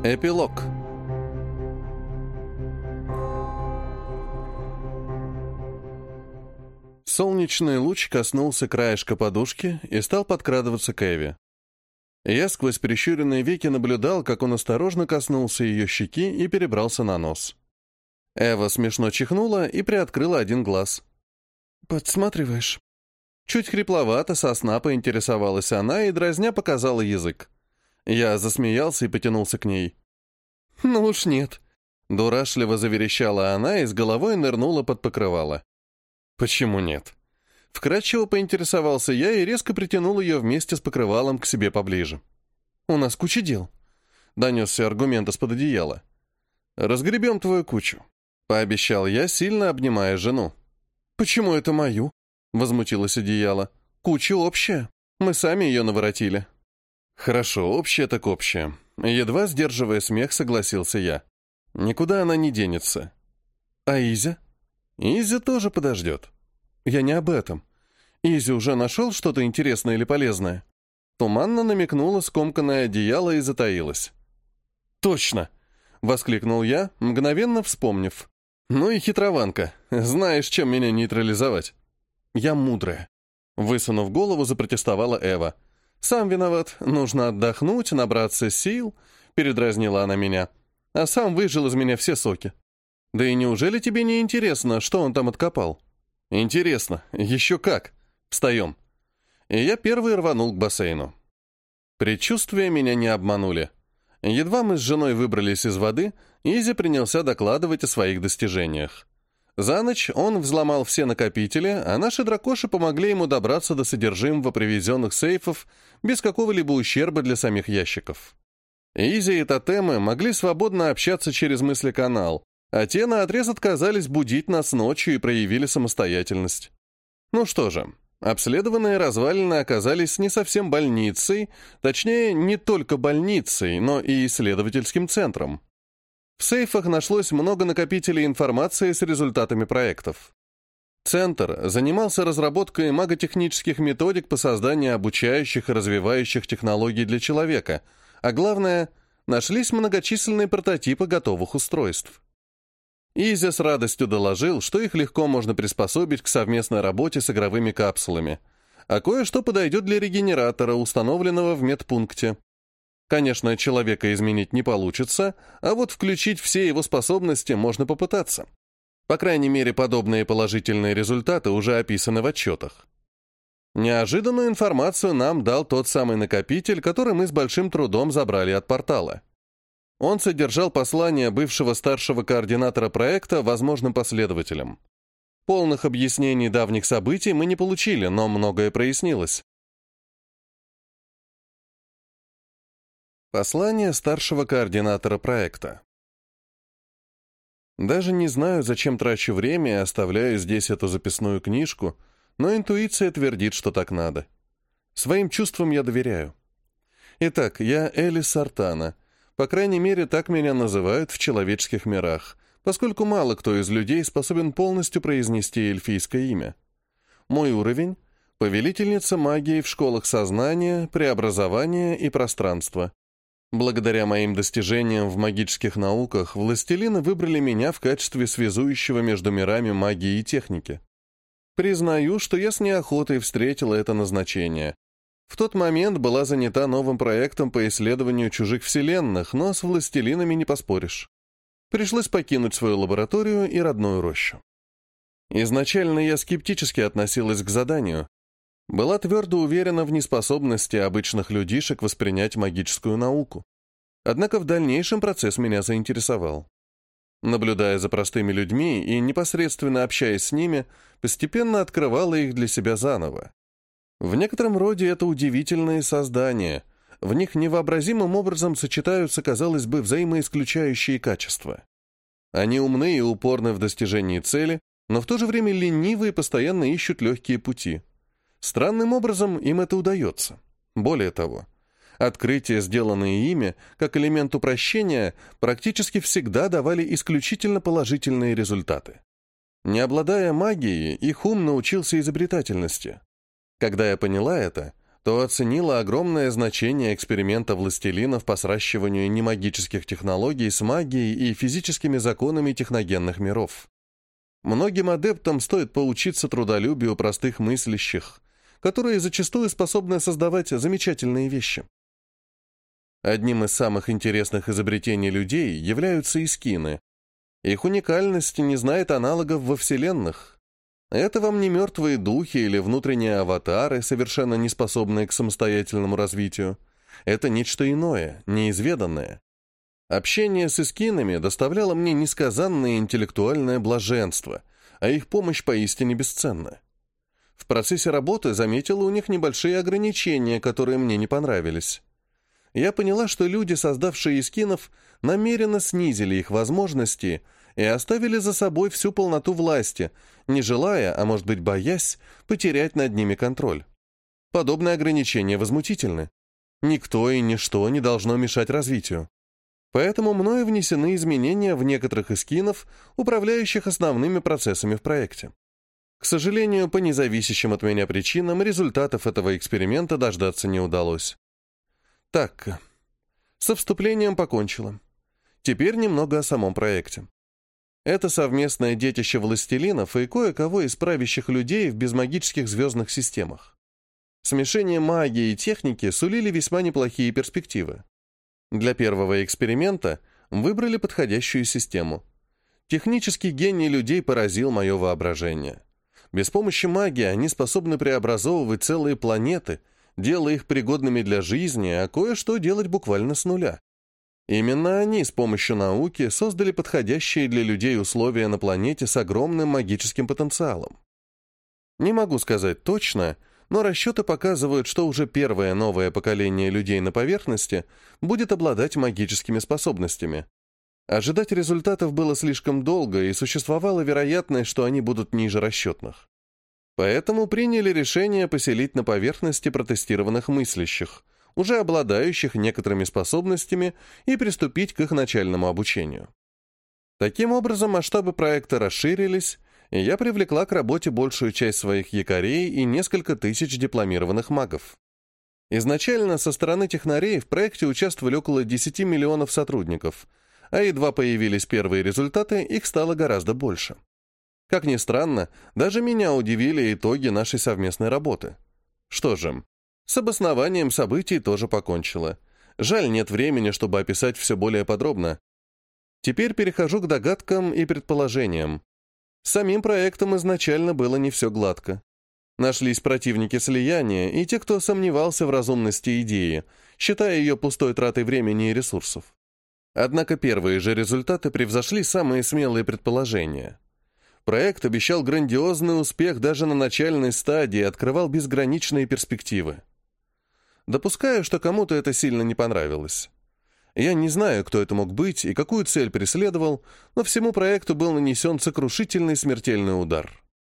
Эпилог. Солнечный луч коснулся краешка подушки и стал подкрадываться к Эве. Я сквозь прищуренные веки наблюдал, как он осторожно коснулся ее щеки и перебрался на нос. Эва смешно чихнула и приоткрыла один глаз. «Подсматриваешь?» Чуть хрипловато со сна поинтересовалась она и, дразня, показала язык. Я засмеялся и потянулся к ней. «Ну уж нет», — дурашливо заверещала она и с головой нырнула под покрывало. «Почему нет?» Вкратчиво поинтересовался я и резко притянул ее вместе с покрывалом к себе поближе. «У нас куча дел», — донесся аргумент из-под одеяла. «Разгребем твою кучу», — пообещал я, сильно обнимая жену. «Почему это мою?» — возмутилось одеяло. «Куча общая. Мы сами ее наворотили». «Хорошо, общее так общее». Едва сдерживая смех, согласился я. «Никуда она не денется». «А Изя?» «Изя тоже подождет». «Я не об этом. Изя уже нашел что-то интересное или полезное?» Туманно намекнула скомканное одеяло и затаилась. «Точно!» — воскликнул я, мгновенно вспомнив. «Ну и хитрованка. Знаешь, чем меня нейтрализовать?» «Я мудрая». Высунув голову, запротестовала Эва. «Сам виноват. Нужно отдохнуть, набраться сил», — передразнила она меня. «А сам выжил из меня все соки». «Да и неужели тебе не интересно, что он там откопал?» «Интересно. Еще как. Встаем». И я первый рванул к бассейну. Предчувствия меня не обманули. Едва мы с женой выбрались из воды, Изи принялся докладывать о своих достижениях. За ночь он взломал все накопители, а наши дракоши помогли ему добраться до содержимого привезенных сейфов без какого-либо ущерба для самих ящиков. Изи и тотемы могли свободно общаться через мыслеканал, а те наотрез отказались будить нас ночью и проявили самостоятельность. Ну что же, обследованные развалины оказались не совсем больницей, точнее, не только больницей, но и исследовательским центром. В сейфах нашлось много накопителей информации с результатами проектов. Центр занимался разработкой маготехнических методик по созданию обучающих и развивающих технологий для человека, а главное, нашлись многочисленные прототипы готовых устройств. Изя с радостью доложил, что их легко можно приспособить к совместной работе с игровыми капсулами, а кое-что подойдет для регенератора, установленного в медпункте. Конечно, человека изменить не получится, а вот включить все его способности можно попытаться. По крайней мере, подобные положительные результаты уже описаны в отчетах. Неожиданную информацию нам дал тот самый накопитель, который мы с большим трудом забрали от портала. Он содержал послание бывшего старшего координатора проекта возможным последователям. Полных объяснений давних событий мы не получили, но многое прояснилось. Послание старшего координатора проекта. Даже не знаю, зачем трачу время и оставляю здесь эту записную книжку, но интуиция твердит, что так надо. Своим чувствам я доверяю. Итак, я Элис Сартана. По крайней мере, так меня называют в человеческих мирах, поскольку мало кто из людей способен полностью произнести эльфийское имя. Мой уровень — повелительница магии в школах сознания, преобразования и пространства. Благодаря моим достижениям в магических науках, властелины выбрали меня в качестве связующего между мирами магии и техники. Признаю, что я с неохотой встретила это назначение. В тот момент была занята новым проектом по исследованию чужих вселенных, но с властелинами не поспоришь. Пришлось покинуть свою лабораторию и родную рощу. Изначально я скептически относилась к заданию. Была твердо уверена в неспособности обычных людишек воспринять магическую науку. Однако в дальнейшем процесс меня заинтересовал. Наблюдая за простыми людьми и непосредственно общаясь с ними, постепенно открывала их для себя заново. В некотором роде это удивительные создания. В них невообразимым образом сочетаются, казалось бы, взаимоисключающие качества. Они умны и упорны в достижении цели, но в то же время ленивы и постоянно ищут легкие пути. Странным образом им это удается. Более того, открытия, сделанные ими, как элемент упрощения, практически всегда давали исключительно положительные результаты. Не обладая магией, их ум научился изобретательности. Когда я поняла это, то оценила огромное значение эксперимента властелинов по сращиванию немагических технологий с магией и физическими законами техногенных миров. Многим адептам стоит поучиться трудолюбию простых мыслящих, которые зачастую способны создавать замечательные вещи. Одним из самых интересных изобретений людей являются эскины. Их уникальность не знает аналогов во вселенных. Это вам не мертвые духи или внутренние аватары, совершенно не способные к самостоятельному развитию. Это нечто иное, неизведанное. Общение с эскинами доставляло мне несказанное интеллектуальное блаженство, а их помощь поистине бесценна. В процессе работы заметила у них небольшие ограничения, которые мне не понравились. Я поняла, что люди, создавшие эскинов, намеренно снизили их возможности и оставили за собой всю полноту власти, не желая, а может быть боясь, потерять над ними контроль. Подобные ограничения возмутительны. Никто и ничто не должно мешать развитию. Поэтому мною внесены изменения в некоторых эскинов, управляющих основными процессами в проекте. К сожалению, по независящим от меня причинам результатов этого эксперимента дождаться не удалось. Так, со вступлением покончила. Теперь немного о самом проекте. Это совместное детище властелинов и кое-кого из правящих людей в безмагических звездных системах. Смешение магии и техники сулили весьма неплохие перспективы. Для первого эксперимента выбрали подходящую систему. Технический гений людей поразил мое воображение. Без помощи магии они способны преобразовывать целые планеты, делая их пригодными для жизни, а кое-что делать буквально с нуля. Именно они с помощью науки создали подходящие для людей условия на планете с огромным магическим потенциалом. Не могу сказать точно, но расчеты показывают, что уже первое новое поколение людей на поверхности будет обладать магическими способностями. Ожидать результатов было слишком долго, и существовала вероятность, что они будут ниже расчетных. Поэтому приняли решение поселить на поверхности протестированных мыслящих, уже обладающих некоторыми способностями, и приступить к их начальному обучению. Таким образом, масштабы проекта расширились, и я привлекла к работе большую часть своих якорей и несколько тысяч дипломированных магов. Изначально со стороны технарей в проекте участвовали около 10 миллионов сотрудников, а едва появились первые результаты, их стало гораздо больше. Как ни странно, даже меня удивили итоги нашей совместной работы. Что же, с обоснованием событий тоже покончила. Жаль, нет времени, чтобы описать все более подробно. Теперь перехожу к догадкам и предположениям. С самим проектом изначально было не все гладко. Нашлись противники слияния и те, кто сомневался в разумности идеи, считая ее пустой тратой времени и ресурсов. Однако первые же результаты превзошли самые смелые предположения. Проект обещал грандиозный успех даже на начальной стадии и открывал безграничные перспективы. Допускаю, что кому-то это сильно не понравилось. Я не знаю, кто это мог быть и какую цель преследовал, но всему проекту был нанесен сокрушительный смертельный удар.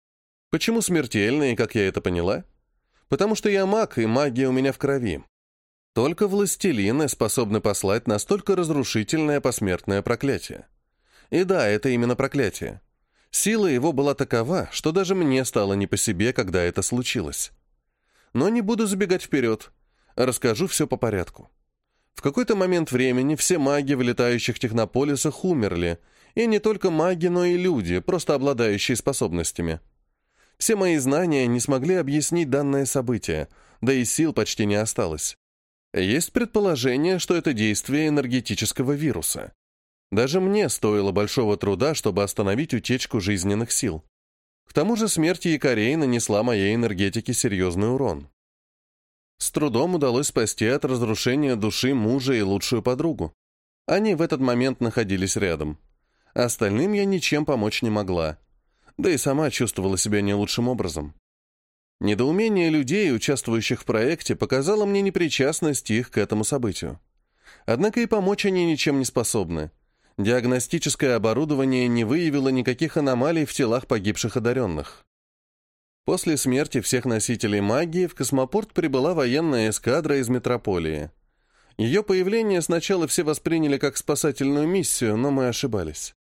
Почему смертельный, как я это поняла? Потому что я маг, и магия у меня в крови. Только властелины способны послать настолько разрушительное посмертное проклятие. И да, это именно проклятие. Сила его была такова, что даже мне стало не по себе, когда это случилось. Но не буду забегать вперед. Расскажу все по порядку. В какой-то момент времени все маги в летающих технополисах умерли, и не только маги, но и люди, просто обладающие способностями. Все мои знания не смогли объяснить данное событие, да и сил почти не осталось. Есть предположение, что это действие энергетического вируса. Даже мне стоило большого труда, чтобы остановить утечку жизненных сил. К тому же смерть якорей нанесла моей энергетике серьезный урон. С трудом удалось спасти от разрушения души мужа и лучшую подругу. Они в этот момент находились рядом. Остальным я ничем помочь не могла. Да и сама чувствовала себя не лучшим образом. Недоумение людей, участвующих в проекте, показало мне непричастность их к этому событию. Однако и помочь они ничем не способны. Диагностическое оборудование не выявило никаких аномалий в телах погибших одаренных. После смерти всех носителей магии в космопорт прибыла военная эскадра из метрополии. Ее появление сначала все восприняли как спасательную миссию, но мы ошибались.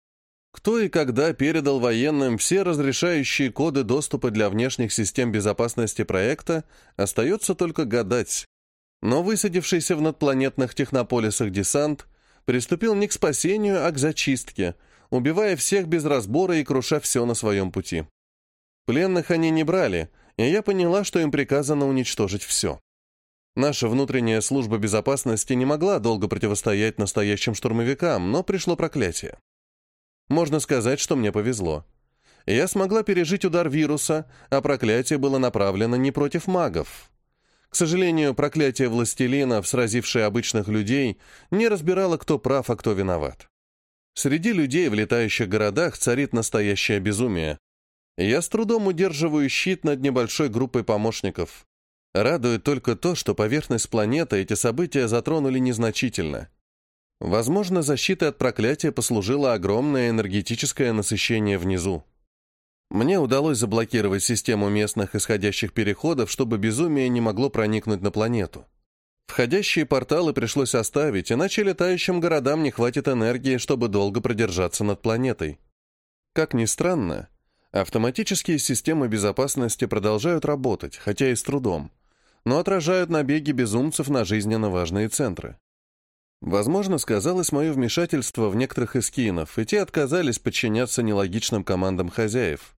Кто и когда передал военным все разрешающие коды доступа для внешних систем безопасности проекта, остается только гадать. Но высадившийся в надпланетных технополисах десант приступил не к спасению, а к зачистке, убивая всех без разбора и круша все на своем пути. Пленных они не брали, и я поняла, что им приказано уничтожить все. Наша внутренняя служба безопасности не могла долго противостоять настоящим штурмовикам, но пришло проклятие. Можно сказать, что мне повезло. Я смогла пережить удар вируса, а проклятие было направлено не против магов. К сожалению, проклятие властелинов, сразившее обычных людей, не разбирало, кто прав, а кто виноват. Среди людей в летающих городах царит настоящее безумие. Я с трудом удерживаю щит над небольшой группой помощников. Радует только то, что поверхность планеты эти события затронули незначительно. Возможно, защитой от проклятия послужило огромное энергетическое насыщение внизу. Мне удалось заблокировать систему местных исходящих переходов, чтобы безумие не могло проникнуть на планету. Входящие порталы пришлось оставить, иначе летающим городам не хватит энергии, чтобы долго продержаться над планетой. Как ни странно, автоматические системы безопасности продолжают работать, хотя и с трудом, но отражают набеги безумцев на жизненно важные центры. Возможно, сказалось мое вмешательство в некоторых эскинов, и те отказались подчиняться нелогичным командам хозяев.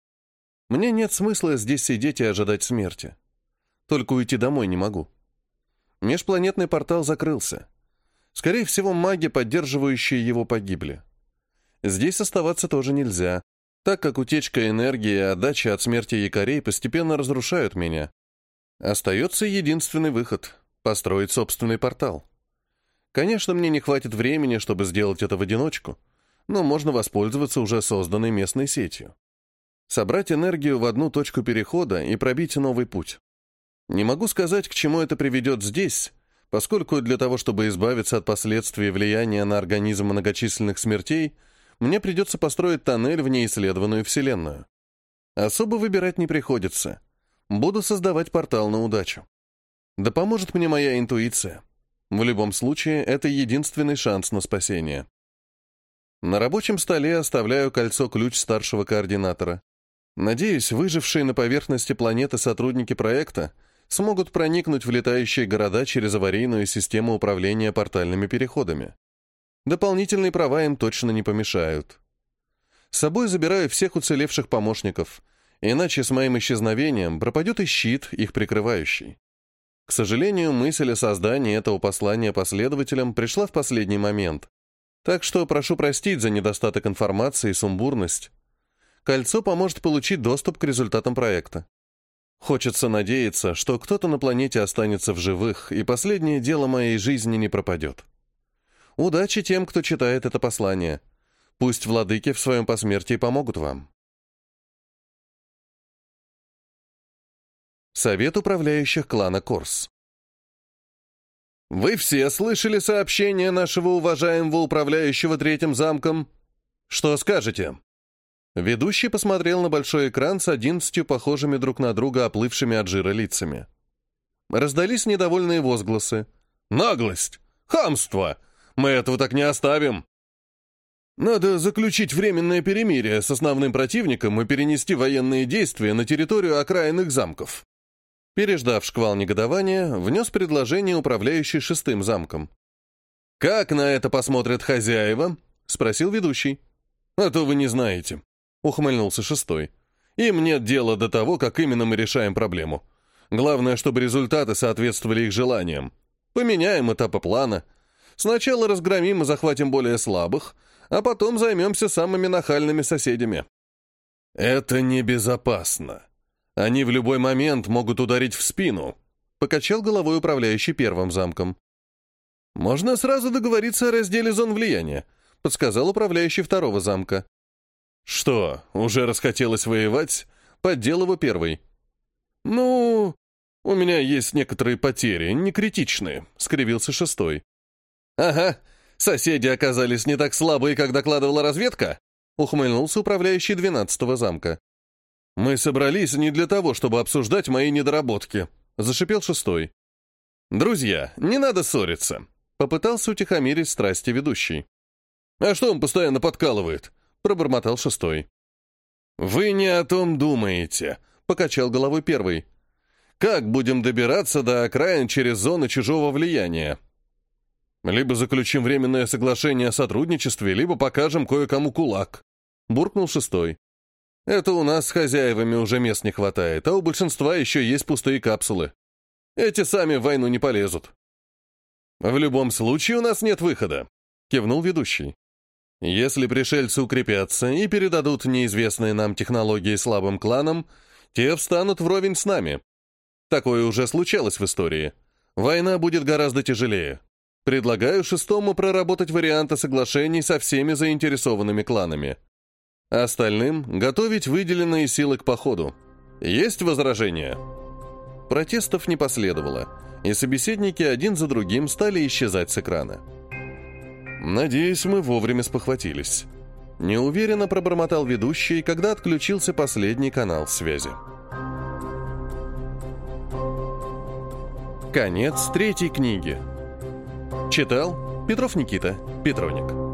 Мне нет смысла здесь сидеть и ожидать смерти. Только уйти домой не могу. Межпланетный портал закрылся. Скорее всего, маги, поддерживающие его, погибли. Здесь оставаться тоже нельзя, так как утечка энергии и отдача от смерти якорей постепенно разрушают меня. Остается единственный выход — построить собственный портал. Конечно, мне не хватит времени, чтобы сделать это в одиночку, но можно воспользоваться уже созданной местной сетью. Собрать энергию в одну точку перехода и пробить новый путь. Не могу сказать, к чему это приведет здесь, поскольку для того, чтобы избавиться от последствий влияния на организм многочисленных смертей, мне придется построить тоннель в неисследованную Вселенную. Особо выбирать не приходится. Буду создавать портал на удачу. Да поможет мне моя интуиция. В любом случае, это единственный шанс на спасение. На рабочем столе оставляю кольцо-ключ старшего координатора. Надеюсь, выжившие на поверхности планеты сотрудники проекта смогут проникнуть в летающие города через аварийную систему управления портальными переходами. Дополнительные права им точно не помешают. С собой забираю всех уцелевших помощников, иначе с моим исчезновением пропадет и щит, их прикрывающий. К сожалению, мысль о создании этого послания последователям пришла в последний момент. Так что прошу простить за недостаток информации и сумбурность. Кольцо поможет получить доступ к результатам проекта. Хочется надеяться, что кто-то на планете останется в живых, и последнее дело моей жизни не пропадет. Удачи тем, кто читает это послание. Пусть владыки в своем посмертии помогут вам. Совет управляющих клана Корс. Вы все слышали сообщение нашего уважаемого управляющего третьим замком? Что скажете? Ведущий посмотрел на большой экран с 11 похожими друг на друга оплывшими от жира лицами. Раздались недовольные возгласы. «Наглость! Хамство! Мы этого так не оставим!» «Надо заключить временное перемирие с основным противником и перенести военные действия на территорию окраинных замков». Переждав шквал негодования, внес предложение управляющий шестым замком. «Как на это посмотрят хозяева?» — спросил ведущий. «А то вы не знаете», — ухмыльнулся шестой. «Им нет дела до того, как именно мы решаем проблему. Главное, чтобы результаты соответствовали их желаниям. Поменяем этапы плана. Сначала разгромим и захватим более слабых, а потом займемся самыми нахальными соседями». «Это небезопасно. Они в любой момент могут ударить в спину», — покачал головой управляющий первым замком. «Можно сразу договориться о разделе зон влияния», — подсказал управляющий второго замка. «Что, уже расхотелось воевать?» — поддел его первый. «Ну, у меня есть некоторые потери, не критичные», — скривился шестой. «Ага, соседи оказались не так слабые, как докладывала разведка», — ухмыльнулся управляющий 12-го замка. «Мы собрались не для того, чтобы обсуждать мои недоработки», — зашипел шестой. «Друзья, не надо ссориться», — попытался утихомирить страсти ведущий. «А что он постоянно подкалывает?» — пробормотал шестой. «Вы не о том думаете», — покачал головой первый. «Как будем добираться до окраин через зоны чужого влияния? Либо заключим временное соглашение о сотрудничестве, либо покажем кое-кому кулак», — буркнул шестой. «Это у нас с хозяевами уже мест не хватает, а у большинства еще есть пустые капсулы. Эти сами в войну не полезут». «В любом случае у нас нет выхода», — кивнул ведущий. «Если пришельцы укрепятся и передадут неизвестные нам технологии слабым кланам, те встанут вровень с нами. Такое уже случалось в истории. Война будет гораздо тяжелее. Предлагаю шестому проработать варианты соглашений со всеми заинтересованными кланами. Остальным готовить выделенные силы к походу. Есть возражения?» Протестов не последовало, и собеседники один за другим стали исчезать с экрана. «Надеюсь, мы вовремя спохватились». Неуверенно пробормотал ведущий, когда отключился последний канал связи. Конец 3 книги. Читал Петров Никита, Петроник.